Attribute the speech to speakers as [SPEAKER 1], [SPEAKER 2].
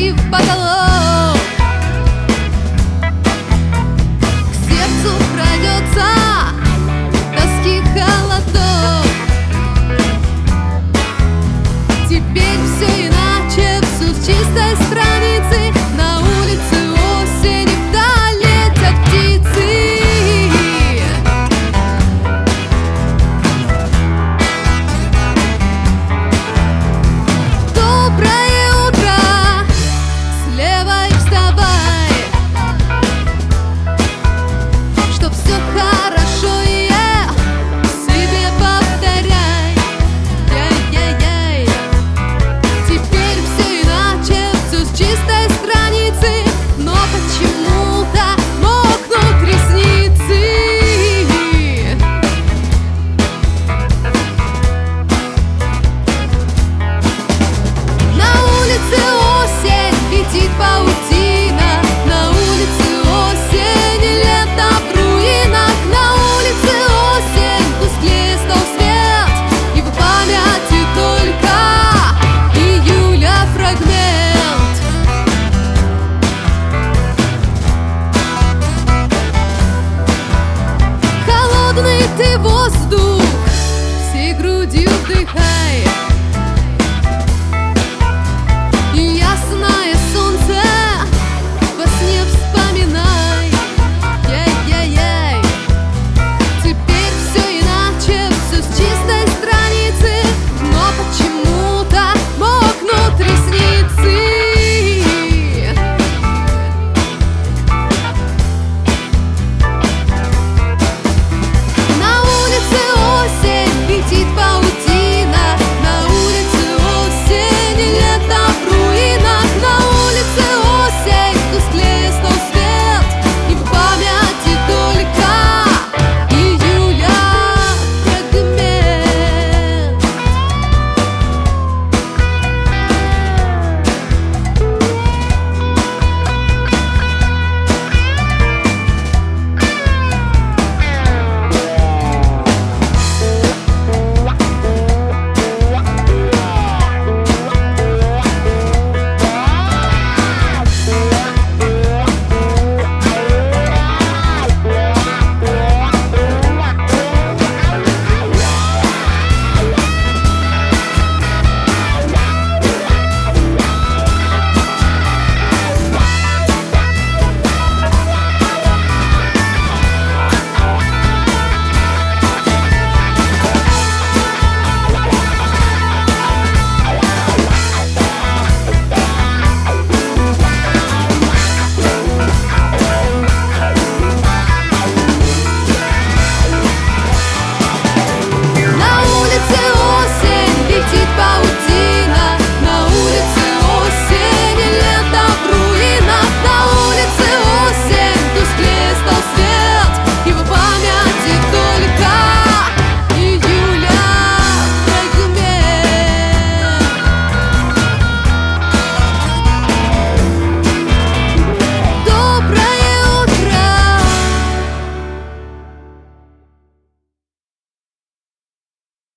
[SPEAKER 1] и в потолок. К сердцу крадется тоски холодок. Теперь все иначе, все с чистой страницы. На улице осень, вдаль летят птицы. Доброе утро, с левой вставай, что все хорошо, и себе повторяй. Яй-яй-яй. Теперь все иначе, все с чистой страницы, но почему-то мокнут ресницы. На улице осень, летит паутина. На улице осень, лето в руинах. На улице осень, тусклее стал свет, и в памяти только июля фрагмент. Холодный ты воздух, всей грудью вдыхай.